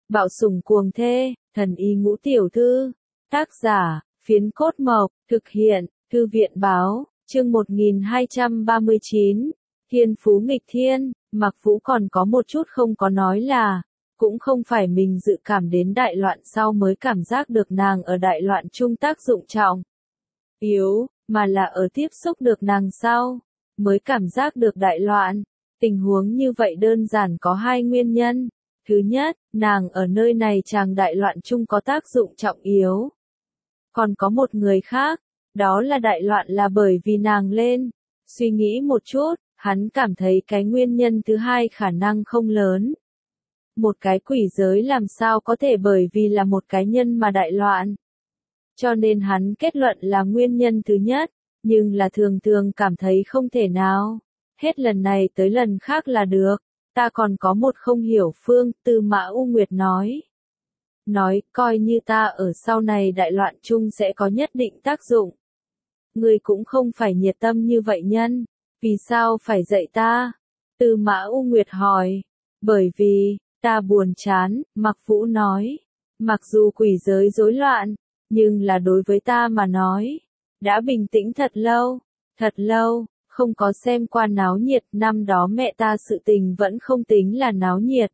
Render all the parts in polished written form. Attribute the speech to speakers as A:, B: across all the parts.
A: Bạo sủng cuồng thê, thần y ngũ tiểu thư. Tác giả, Phiến Cốt Mộc, thực hiện, Thư viện báo, chương 1239. Thiên phú nghịch thiên, Mạc Vũ còn có một chút không có nói là, cũng không phải mình dự cảm đến đại loạn sau mới cảm giác được nàng ở đại loạn chung tác dụng trọng yếu, mà là ở tiếp xúc được nàng sau, mới cảm giác được đại loạn. Tình huống như vậy đơn giản có hai nguyên nhân. Thứ nhất, nàng ở nơi này chàng đại loạn chung có tác dụng trọng yếu. Còn có một người khác, đó là đại loạn là bởi vì nàng lên. Suy nghĩ một chút, hắn cảm thấy cái nguyên nhân thứ hai khả năng không lớn. Một cái quỷ giới làm sao có thể bởi vì là một cái nhân mà đại loạn. Cho nên hắn kết luận là nguyên nhân thứ nhất, nhưng là thường thường cảm thấy không thể nào. Hết lần này tới lần khác là được. Ta còn có một không hiểu phương, Tư Mã U Nguyệt nói. Coi như ta ở sau này đại loạn chung sẽ có nhất định tác dụng. Ngươi cũng không phải nhiệt tâm như vậy nhân, vì sao phải dạy ta? Tư Mã U Nguyệt hỏi. Bởi vì, ta buồn chán, Mạc Vũ nói. Mặc dù quỷ giới rối loạn, nhưng là đối với ta mà nói, đã bình tĩnh thật lâu. Không có xem qua náo nhiệt, năm đó mẹ ta sự tình vẫn không tính là náo nhiệt.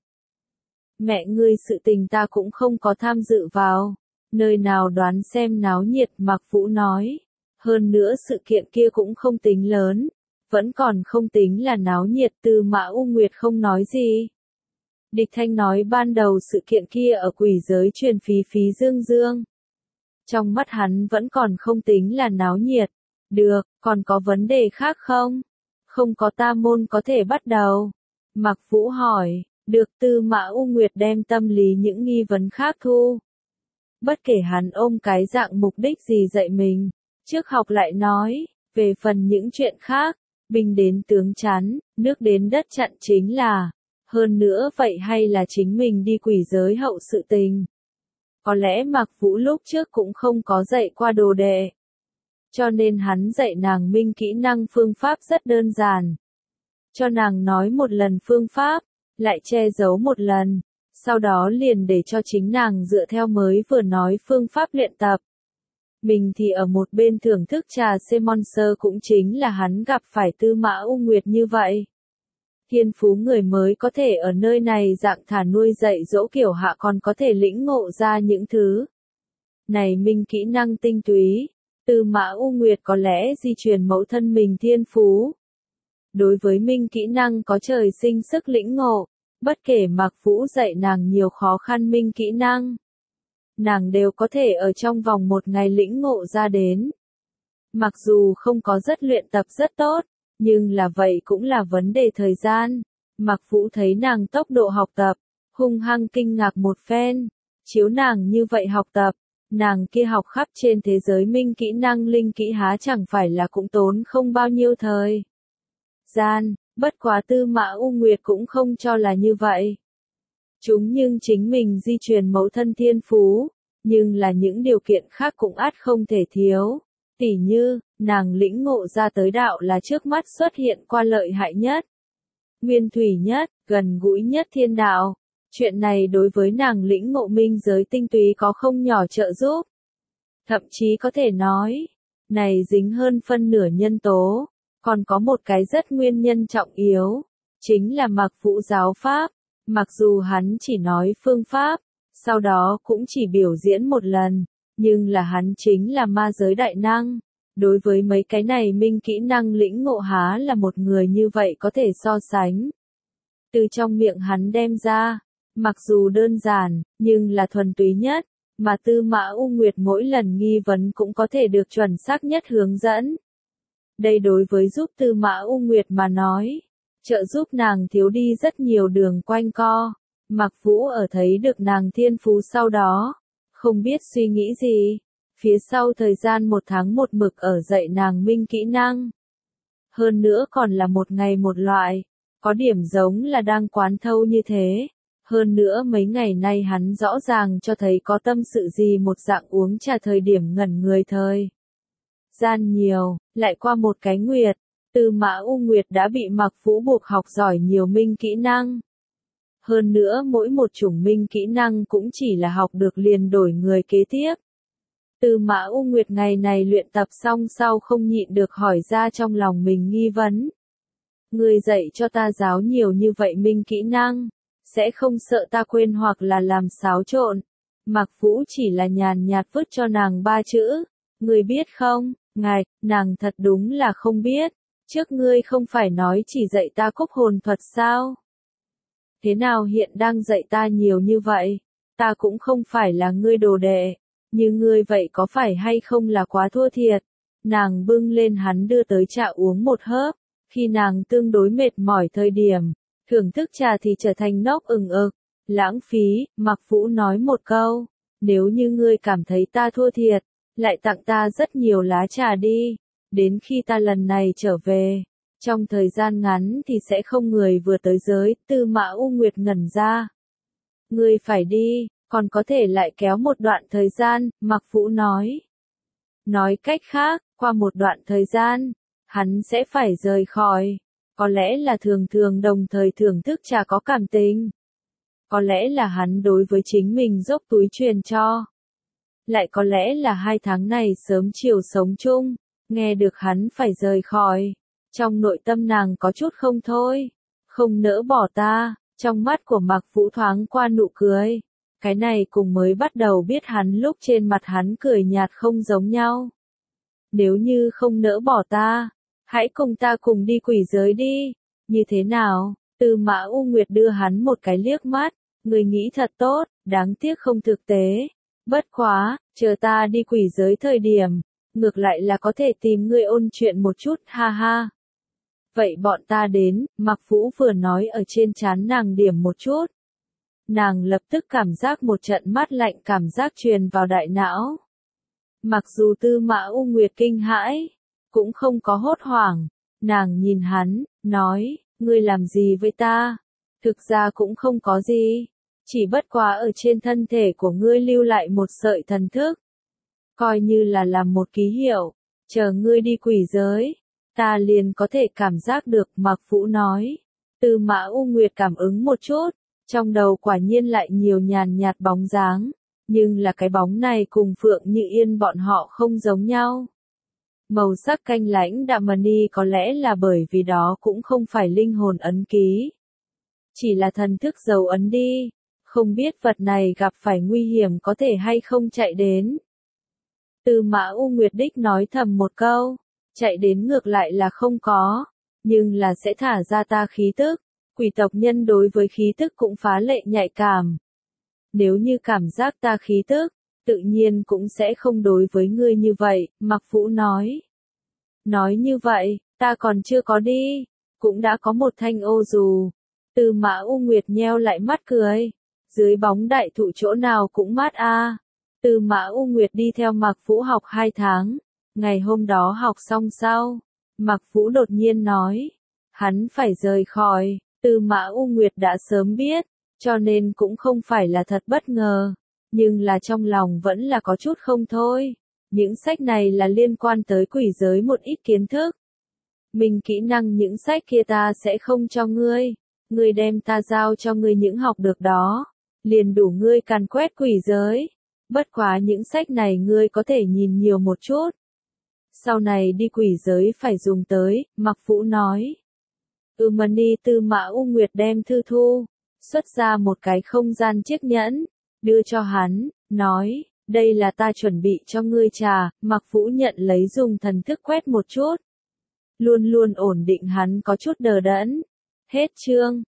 A: Mẹ ngươi sự tình ta cũng không có tham dự vào, nơi nào đoán xem náo nhiệt, Mạc Vũ nói. Hơn nữa sự kiện kia cũng không tính lớn, vẫn còn không tính là náo nhiệt. Tư Mã U Nguyệt không nói gì. Địch Thanh nói ban đầu sự kiện kia ở quỷ giới truyền phí dương. Trong mắt hắn vẫn còn không tính là náo nhiệt. Được, còn có vấn đề khác không? Không có ta môn có thể bắt đầu. Mạc Vũ hỏi, được. Tư Mã U Nguyệt đem tâm lý những nghi vấn khác thu. Bất kể hắn ôm cái dạng mục đích gì dạy mình, trước học lại nói, về phần những chuyện khác, binh đến tướng chắn, nước đến đất chặn chính là, hơn nữa vậy hay là chính mình đi quỷ giới hậu sự tình. Có lẽ Mạc Vũ lúc trước cũng không có dạy qua đồ đệ. Cho nên hắn dạy nàng minh kỹ năng phương pháp rất đơn giản. Cho nàng nói một lần phương pháp, lại che giấu một lần, sau đó liền để cho chính nàng dựa theo mới vừa nói phương pháp luyện tập. Mình thì ở một bên thưởng thức trà Monster, cũng chính là hắn gặp phải Tư Mã U Nguyệt như vậy. Thiên phú người mới có thể ở nơi này dạng thả nuôi dạy dỗ kiểu hạ còn có thể lĩnh ngộ ra những thứ này minh kỹ năng tinh túy. Tư Mã U Nguyệt có lẽ di truyền mẫu thân mình thiên phú. Đối với minh kỹ năng có trời sinh sức lĩnh ngộ, bất kể Mạc Vũ dạy nàng nhiều khó khăn minh kỹ năng, nàng đều có thể ở trong vòng một ngày lĩnh ngộ ra đến. Mặc dù không có rất luyện tập rất tốt, nhưng là vậy cũng là vấn đề thời gian. Mạc Vũ thấy nàng tốc độ học tập, hung hăng kinh ngạc một phen. Chiếu nàng như vậy học tập, nàng kia học khắp trên thế giới minh kỹ năng linh kỹ há chẳng phải là cũng tốn không bao nhiêu thời gian. Bất quá Tư Mã U Nguyệt cũng không cho là như vậy. Nhưng chính mình di truyền mẫu thân thiên phú, nhưng là những điều kiện khác cũng ắt không thể thiếu. Tỉ như, nàng lĩnh ngộ ra tới đạo là trước mắt xuất hiện qua lợi hại nhất, nguyên thủy nhất, gần gũi nhất thiên đạo. Chuyện này đối với nàng lĩnh ngộ minh giới tinh túy có không nhỏ trợ giúp. Thậm chí có thể nói, này dính hơn phân nửa nhân tố. Còn có một cái rất nguyên nhân trọng yếu, chính là Mạc Vũ giáo pháp. Mặc dù hắn chỉ nói phương pháp, sau đó cũng chỉ biểu diễn một lần, nhưng là hắn chính là ma giới đại năng. Đối với mấy cái này minh kỹ năng lĩnh ngộ há là một người như vậy có thể so sánh. Từ trong miệng hắn đem ra, mặc dù đơn giản, nhưng là thuần túy nhất, mà Tư Mã U Nguyệt mỗi lần nghi vấn cũng có thể được chuẩn xác nhất hướng dẫn. Đây đối với giúp Tư Mã U Nguyệt mà nói, trợ giúp nàng thiếu đi rất nhiều đường quanh co. Mạc Vũ ở thấy được nàng thiên phú sau đó, không biết suy nghĩ gì. Phía sau thời gian 1 tháng một mực ở dạy nàng minh kỹ năng. Hơn nữa còn là một ngày một loại, có điểm giống là đang quán thâu như thế. Hơn nữa mấy ngày nay hắn rõ ràng cho thấy có tâm sự gì một dạng uống trà thời điểm ngẩn người thời gian nhiều. Lại qua một cái nguyệt, Tư Mã U Nguyệt đã bị Mạc Vũ buộc học giỏi nhiều minh kỹ năng. Hơn nữa mỗi một chủng minh kỹ năng cũng chỉ là học được liền đổi người kế tiếp. Tư Mã U Nguyệt ngày này luyện tập xong sau không nhịn được hỏi ra trong lòng mình nghi vấn. Ngươi dạy cho ta giáo nhiều như vậy minh kỹ năng, sẽ không sợ ta quên hoặc là làm xáo trộn. Mạc Vũ chỉ là nhàn nhạt vứt cho nàng 3 chữ. Ngươi biết không, ngài, nàng thật đúng là không biết. Trước ngươi không phải nói chỉ dạy ta cốc hồn thuật sao? Thế nào hiện đang dạy ta nhiều như vậy? Ta cũng không phải là ngươi đồ đệ. Như ngươi vậy có phải hay không là quá thua thiệt? Nàng bưng lên hắn đưa tới trà uống một hớp. Khi nàng tương đối mệt mỏi thời điểm, thưởng thức trà thì trở thành nốc ừng ực. Lãng phí, Mạc Vũ nói một câu. Nếu như ngươi cảm thấy ta thua thiệt, lại tặng ta rất nhiều lá trà đi. Đến khi ta lần này trở về, trong thời gian ngắn thì sẽ không người vừa tới giới. Tư Mã U Nguyệt ngẩn ra. Ngươi phải đi, còn có thể lại kéo một đoạn thời gian, Mạc Vũ nói. Nói cách khác, qua một đoạn thời gian, hắn sẽ phải rời khỏi. Có lẽ là thường thường đồng thời thưởng thức trà có cảm tình. Có lẽ là hắn đối với chính mình dốc túi truyền cho. Lại có lẽ là 2 tháng này sớm chiều sống chung, nghe được hắn phải rời khỏi. Trong nội tâm nàng có chút không thôi, không nỡ bỏ ta, trong mắt của Mạc Vũ thoáng qua nụ cười. Cái này cùng mới bắt đầu biết hắn lúc trên mặt hắn cười nhạt không giống nhau. Nếu như không nỡ bỏ ta, hãy cùng ta cùng đi quỷ giới đi. Như thế nào? Tư Mã U Nguyệt đưa hắn một cái liếc mắt. Người nghĩ thật tốt, đáng tiếc không thực tế. Bất quá, chờ ta đi quỷ giới thời điểm, ngược lại là có thể tìm ngươi ôn chuyện một chút, ha ha. Vậy bọn ta đến, Mạc Vũ vừa nói ở trên trán nàng điểm một chút. Nàng lập tức cảm giác một trận mát lạnh cảm giác truyền vào đại não. Mặc dù Tư Mã U Nguyệt kinh hãi, cũng không có hốt hoảng. Nàng nhìn hắn, nói, ngươi làm gì với ta? Thực ra cũng không có gì. Chỉ bất quá ở trên thân thể của ngươi lưu lại một sợi thần thức. Coi như là làm một ký hiệu, chờ ngươi đi quỷ giới, ta liền có thể cảm giác được, Mạc Vũ nói. Tư Mã U Nguyệt cảm ứng một chút, trong đầu quả nhiên lại nhiều nhàn nhạt bóng dáng, nhưng là cái bóng này cùng Phượng Như Yên bọn họ không giống nhau. Màu sắc canh lãnh đạm mani có lẽ là bởi vì đó cũng không phải linh hồn ấn ký. Chỉ là thần thức dấu ấn đi, không biết vật này gặp phải nguy hiểm có thể hay không chạy đến. Tư Mã U Nguyệt đích nói thầm một câu, chạy đến ngược lại là không có, nhưng là sẽ thả ra ta khí tức. Quỷ tộc nhân đối với khí tức cũng phá lệ nhạy cảm. Nếu như cảm giác ta khí tức, tự nhiên cũng sẽ không đối với ngươi như vậy, Mạc Vũ nói. Nói như vậy, ta còn chưa có đi, cũng đã có một thanh ô dù. Tư Mã U Nguyệt nheo lại mắt cười. Dưới bóng đại thụ chỗ nào cũng mát a. Tư Mã U Nguyệt đi theo Mạc Vũ học 2 tháng. Ngày hôm đó học xong sau, Mạc Vũ đột nhiên nói, hắn phải rời khỏi. Tư Mã U Nguyệt đã sớm biết, cho nên cũng không phải là thật bất ngờ, nhưng là trong lòng vẫn là có chút không thôi. Những sách này là liên quan tới quỷ giới một ít kiến thức. Mình kỹ năng những sách kia ta sẽ không cho ngươi, ngươi đem ta giao cho ngươi những học được đó, liền đủ ngươi càn quét quỷ giới. Bất quá những sách này ngươi có thể nhìn nhiều một chút. Sau này đi quỷ giới phải dùng tới, Mạc Vũ nói. Mani Tư Mã U Nguyệt đem thư thu, xuất ra một cái không gian chiếc nhẫn, đưa cho hắn, nói, đây là ta chuẩn bị cho ngươi trà. Mạc Vũ nhận lấy dùng thần thức quét một chút. Luôn luôn ổn định hắn có chút đờ đẫn. Hết chương.